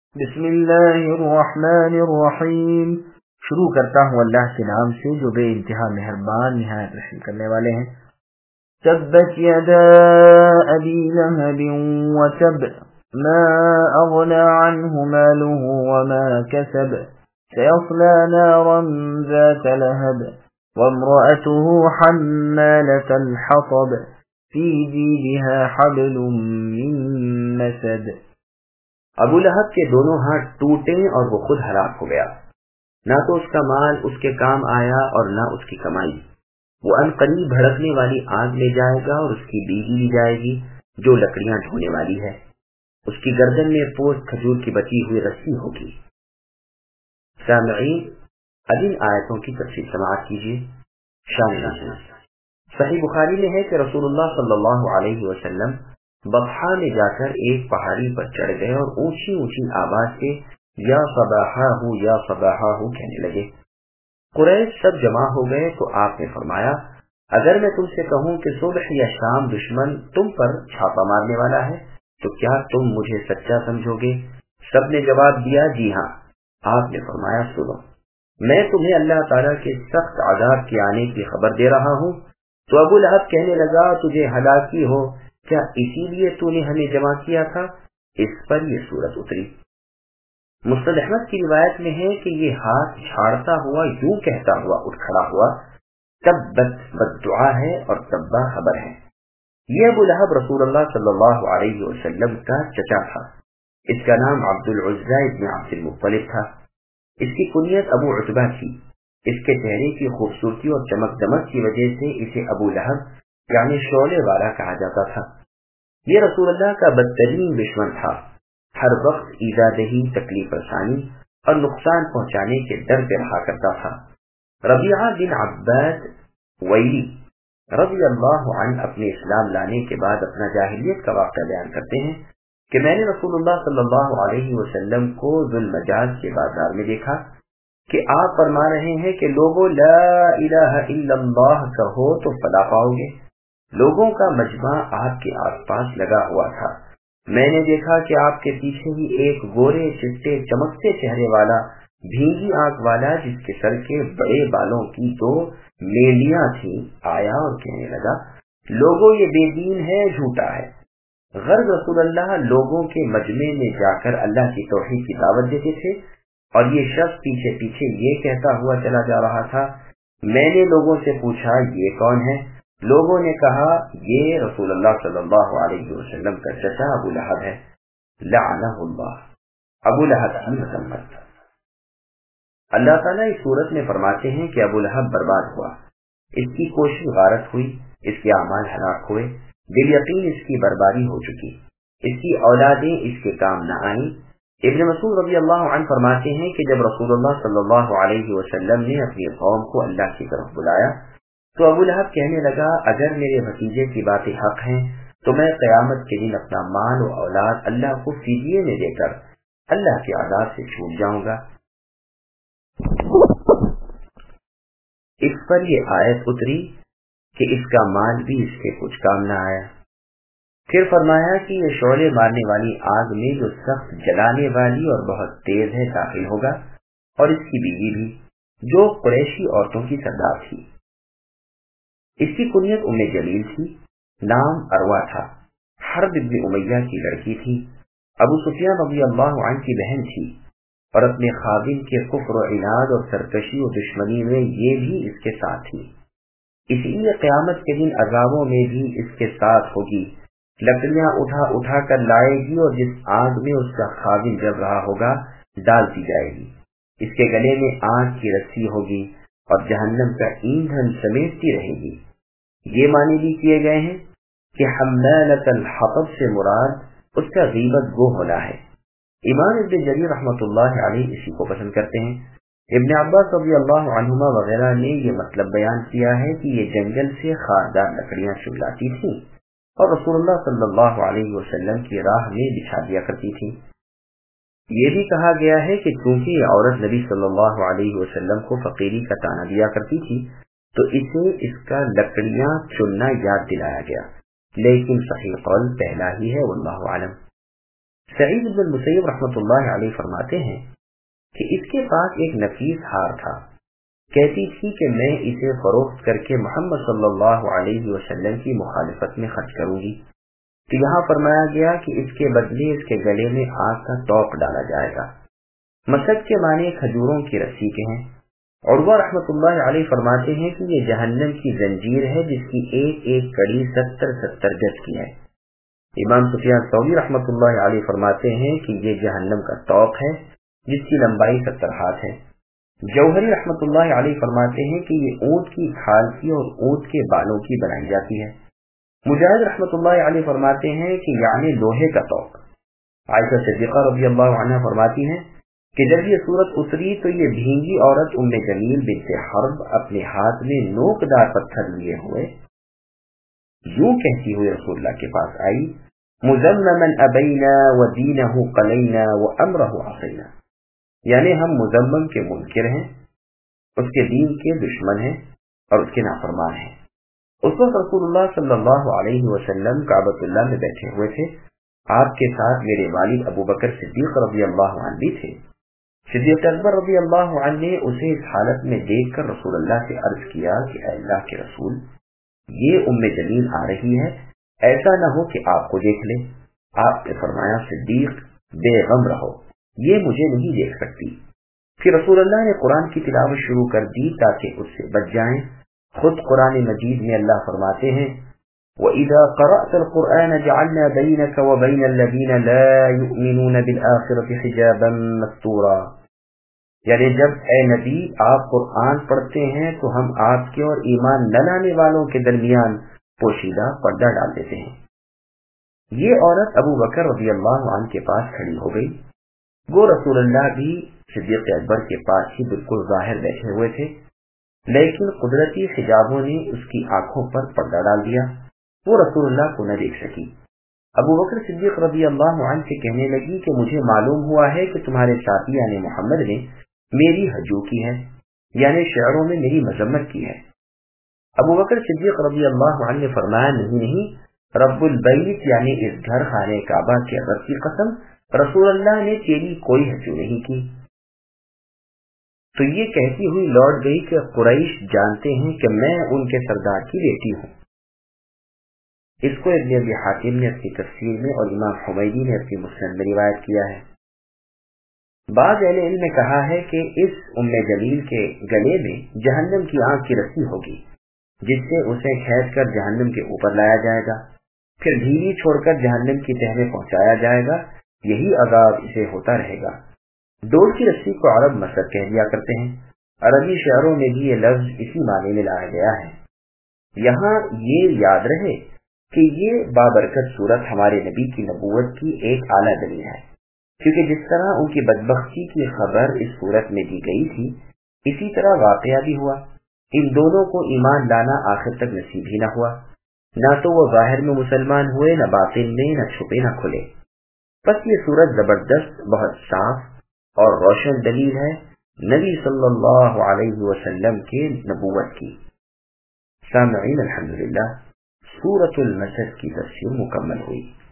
بسم اللہ الرحمن الرحیم۔ شروع کرتا ہوں اللہ کے نام سے جو بے انتہا مہربان نہایت رحم کرنے والے ہیں۔ تبت یدا ابی لہب وتب ما اغنى عنه ماله وما كسب سيصلى نارا ذات لهب وامرأته حمالة الحطب في جيدها حبل من مسد۔ ابو لہب کے دونوں ہاتھ ٹوٹے اور وہ خود ہلاک ہو گیا، نہ تو اس کا مال اس کے کام آیا اور نہ اس کی کمائی۔ وہ عنقریب بھڑکنے والی آگ لے جائے گا اور اس کی بیوی لی جائے گی جو لکڑیاں ڈھونے والی ہے، اس کی گردن میں پوست کھجور کی بچی ہوئی رسی ہوگی۔ سامعین، اب ان آیتوں کی تفصیل سماعت کیجیے۔ شامل صحیح بخاری میں ہے کہ رسول اللہ صلی اللہ علیہ وسلم بطحا میں جا کر ایک پہاڑی پر چڑھ گئے اور اونچی اونچی آواز سے یا صباحہ کہنے لگے۔ قریش سب جمع ہو گئے تو آپ نے فرمایا، اگر میں تم سے کہوں کہ صبح یا شام دشمن تم پر چھاپا مارنے والا ہے تو کیا تم مجھے سچا سمجھو گے؟ سب نے جواب دیا، جی ہاں۔ آپ نے فرمایا، سنو، میں تمہیں اللہ تعالیٰ کے سخت عذاب کے آنے کی خبر دے رہا ہوں۔ تو ابو لہب کہنے لگا، تجھے ہلاکی ہو، کیا اسی لیے تو نے ہمیں جمع کیا تھا؟ اس پر یہ سورت اتری۔ مسند احمد کی روایت میں ہے کہ یہ ہاتھ جھاڑتا ہوا یوں کہتا ہوا اٹھ کھڑا ہوا، تبت بددعا ہے اور تبا خبر ہے۔ یہ ابو لہب رسول اللہ صلی اللہ علیہ وسلم کا چچا تھا۔ اس کا نام عبد العزیٰ ابن عبد المطلب تھا۔ اس کی کنیت ابو عتبہ تھی۔ اس کے چہرے کی خوبصورتی اور چمک دمک کی وجہ سے اسے ابو لہب یعنی شعلے والا کہا جاتا تھا۔ یہ رسول اللہ کا بدترین دشمن تھا، ہر وقت ایذا دہی، تکلیف رسانی اور نقصان پہنچانے کے ڈر پہ رہا کرتا تھا۔ ربیعہ بن عباد ویلی رضی اللہ عنہ اپنے اسلام لانے کے بعد اپنا جاہلیت کا واقعہ بیان کرتے ہیں کہ میں نے رسول اللہ صلی اللہ علیہ وسلم کو ذو المجاز کے بازار میں دیکھا کہ آپ فرما رہے ہیں کہ لوگوں لا الہ الا اللہ کہو تو فلاح پاؤ گے۔ لوگوں کا مجمع آپ کے آس پاس لگا ہوا تھا۔ میں نے دیکھا کہ آپ کے پیچھے ہی ایک گورے چٹے چمکتے چہرے والا، بھینگی آنکھ والا، جس کے سر کے بڑے بالوں کی دو میلیاں تھیں، آیا اور کہنے لگا، لوگوں یہ بے دین ہے، جھوٹا ہے۔ غرض رسول اللہ لوگوں کے مجمع میں جا کر اللہ کی توحید کی دعوت دیتے تھے اور یہ شخص پیچھے پیچھے یہ کہتا ہوا چلا جا رہا تھا۔ میں نے لوگوں سے پوچھا، یہ کون ہے؟ لوگوں نے کہا، یہ رسول اللہ صلی اللہ علیہ وسلم کا چچا ابو لہب ہے، لعنہ اللہ۔ ابو لہب کی مذمت۔ اللہ تعالیٰ اس صورت میں فرماتے ہیں کہ ابو لہب برباد ہوا، اس کی کوشش غارت ہوئی، اس کے اعمال ہلاک ہوئے، بالیقین اس کی بربادی ہو چکی، اس کی اولادیں اس کے کام نہ آئیں۔ ابن مسعود رضی اللہ عنہ فرماتے ہیں کہ جب رسول اللہ صلی اللہ علیہ وسلم نے اپنی قوم کو اللہ کی طرف بلایا تو ابو لہب کہنے لگا، اگر میرے بھتیجے کی باتیں حق ہیں تو میں قیامت کے دن اپنا مال و اولاد اللہ کو فدیے میں دے کر اللہ کے عذاب سے چھوٹ جاؤں گا۔ اس پر یہ آیت اتری کہ اس کا مال بھی اس کے کچھ کام نہ آیا۔ پھر فرمایا کہ یہ شعلے مارنے والی آگ میں جو سخت جلانے والی اور بہت تیز ہے داخل ہوگا، اور اس کی بیوی بھی جو قریشی عورتوں کی سردار تھی۔ اس کی کنیت ام جلیل تھی، نام اروا تھا، حرب ابن امیہ کی لڑکی تھی، ابو سفیان رضی اللہ عنہ کی بہن تھی، اور اپنے خادم کے کفر و عناد اور سرکشی و دشمنی میں یہ بھی اس کے ساتھ تھی۔ اسی لیے قیامت کے دن عذابوں میں بھی اس کے ساتھ ہوگی، لکڑیاں اٹھا اٹھا کر لائے گی اور جس آگ میں اس کا خادم جل رہا ہوگا ڈالتی جائے گی۔ اس کے گلے میں آگ کی رسی ہوگی اور جہنم کا ایندھن سمیٹتی رہے گی۔ یہ معنی بھی کیے گئے ہیں کہ حمالۃ الحطب سے مراد اس کا غیبت گو ہونا ہے۔ امام ابن جریر رحمۃ اللہ علیہ اسی کو پسند کرتے ہیں۔ ابن عباس رضی اللہ عنہما وغیرہ نے یہ مطلب بیان کیا ہے کہ یہ جنگل سے خاردار لکڑیاں چن لاتی تھیں اور رسول اللہ صلی اللہ علیہ وسلم کی راہ میں بچھا دیا کرتی تھی۔ یہ بھی کہا گیا ہے کہ چونکہ یہ عورت نبی صلی اللہ علیہ وسلم کو فقیری کا طعنہ دیا کرتی تھی تو اسے اس کا لکڑیاں چننا یاد دلایا گیا، لیکن صحیح قول پہلا ہی ہے، واللہ اعلم۔ سعید بن المسیب رحمۃ اللہ علیہ فرماتے ہیں کہ اس کے پاس ایک نفیس ہار تھا، کہتی تھی کہ میں اسے فروخت کر کے محمد صلی اللہ علیہ وسلم کی مخالفت میں خرچ کروں گی، تو یہاں فرمایا گیا کہ اس کے بدلے اس کے گلے میں آگ کا توق ڈالا جائے گا۔ مسد کے معنی کھجوروں کی رسی کے ہیں۔ عروہ رحمۃ اللہ علیہ فرماتے ہیں کہ یہ جہنم کی زنجیر ہے جس کی ایک ایک کڑی 70 گز کی ہے۔ امام سفیان ثوری رحمۃ اللہ علیہ فرماتے ہیں کہ یہ جہنم کا توق ہے جس کی لمبائی 70 ہاتھ ہے۔ جوہری رحمۃ اللہ علیہ فرماتے ہیں کہ یہ اونٹ کی کھال کی اور اونٹ کے بالوں کی بنائی جاتی ہے۔ مجاہد رحمۃ اللہ علیہ فرماتے ہیں کہ یعنی لوہے کا توق۔ عائشہ صدیقہ رضی اللہ عنہا فرماتی ہیں کہ جب یہ صورت اتری تو یہ بھینگی عورت ام جمیل بنت حرب اپنے ہاتھ میں نوکدار پتھر لیے ہوئے یوں کہتی ہوئے رسول اللہ کے پاس آئی، مذمما ابینا ودینہ قلینا وامرہ عصینا، یعنی ہم مذمم کے منکر ہیں، اس کے دین کے دشمن ہیں اور اس کے نافرمان ہیں۔ اس وقت رسول اللہ صلی اللہ علیہ وسلم کعبۃ اللہ میں بیٹھے ہوئے تھے، آپ کے ساتھ میرے والد ابو بکر صدیق رضی اللہ عنہ بھی تھے۔ صدیق اکبر رضی اللہ عنہ نے اسے اس حالت میں دیکھ کر رسول اللہ سے عرض کیا کہ اے اللہ کے رسول، یہ ام جمیل آ رہی ہے، ایسا نہ ہو کہ آپ کو دیکھ لے۔ آپ نے فرمایا صدیق بے غم رہو، یہ مجھے نہیں دیکھ سکتی۔ پھر رسول اللہ نے قرآن کی تلاوت شروع کر دی تاکہ اس سے بچ جائیں۔ خود قرآن مجید میں اللہ فرماتے ہیں وَإِذَا قَرَأْتَ الْقُرْآنَ جَعَلْنَا بَيْنَكَ وَبَيْنَ الَّذِينَ لَا يُؤْمِنُونَ بِالْآخِرَةِ حِجَابًا مَسْتُورًا، یعنی جب اے نبی آپ قرآن پڑھتے ہیں تو ہم آپ کے اور ایمان نہ لانے والوں کے درمیان پوشیدہ پردہ ڈال دیتے ہیں۔ یہ عورت ابو بکر رضی اللہ عنہ کے پاس کھڑی ہو گئی، وہ رسول اللہ بھی صدیق اکبر کے پاس ہی بالکل ظاہر بیٹھے ہوئے تھے، لیکن قدرتی حجابوں نے اس کی آنکھوں پر پردہ ڈال دیا، وہ رسول اللہ کو نہ دیکھ سکی۔ ابو بکر صدیق رضی اللہ عنہ سے کہنے لگی کہ مجھے معلوم ہوا ہے کہ تمہارے ساتھی یعنی محمد نے میری ہجو کی ہے، یعنی شعروں میں میری مذمت کی ہے۔ ابو بکر صدیق رضی اللہ عنہ نے فرمایا نہیں، رب البیت یعنی اس گھر خانے کعبہ کے رب کی قسم، رسول اللہ نے تیری کوئی ہجو نہیں کی۔ تو یہ کہتی ہوئی لوٹ گئی کہ قریش جانتے ہیں کہ میں ان کے سردار کی بیٹی ہوں۔ اس کو ابن ابی حاتم نے اپنی تفسیر میں اور امام حمیدی نے اپنی مسند میں روایت کیا ہے۔ بعض اہل علم نے کہا ہے کہ اس ام جمیل کے گلے میں جہنم کی آگ کی رسی ہوگی جس سے اسے کھینچ کر جہنم کے اوپر لایا جائے گا، پھر ڈھیلی چھوڑ کر جہنم کی تہ میں پہنچایا جائے گا، یہی عذاب اسے ہوتا رہے گا۔ ڈور کی رسی کو عرب مسد کہہ دیا کرتے ہیں، عربی شعروں میں بھی یہ لفظ اسی معنی میں لایا گیا ہے۔ یہاں یہ یاد رہے کہ یہ بابرکت صورت ہمارے نبی کی نبوت کی ایک اعلیٰ دلیل ہے، کیونکہ جس طرح ان کی بدبختی کی خبر اس صورت میں دی گئی تھی اسی طرح واقعہ بھی ہوا۔ ان دونوں کو ایمان لانا آخر تک نصیب ہی نہ ہوا، نہ تو وہ ظاہر میں مسلمان ہوئے، نہ باطن میں، نہ چھپے نہ کھلے۔ بس یہ صورت زبردست، بہت صاف اور روشن دلیل ہے نبی صلی اللہ علیہ وسلم کے نبوت کی۔ سامعین الحمدللہ، سورۃ المسد کی تفسیر مکمل ہوئی۔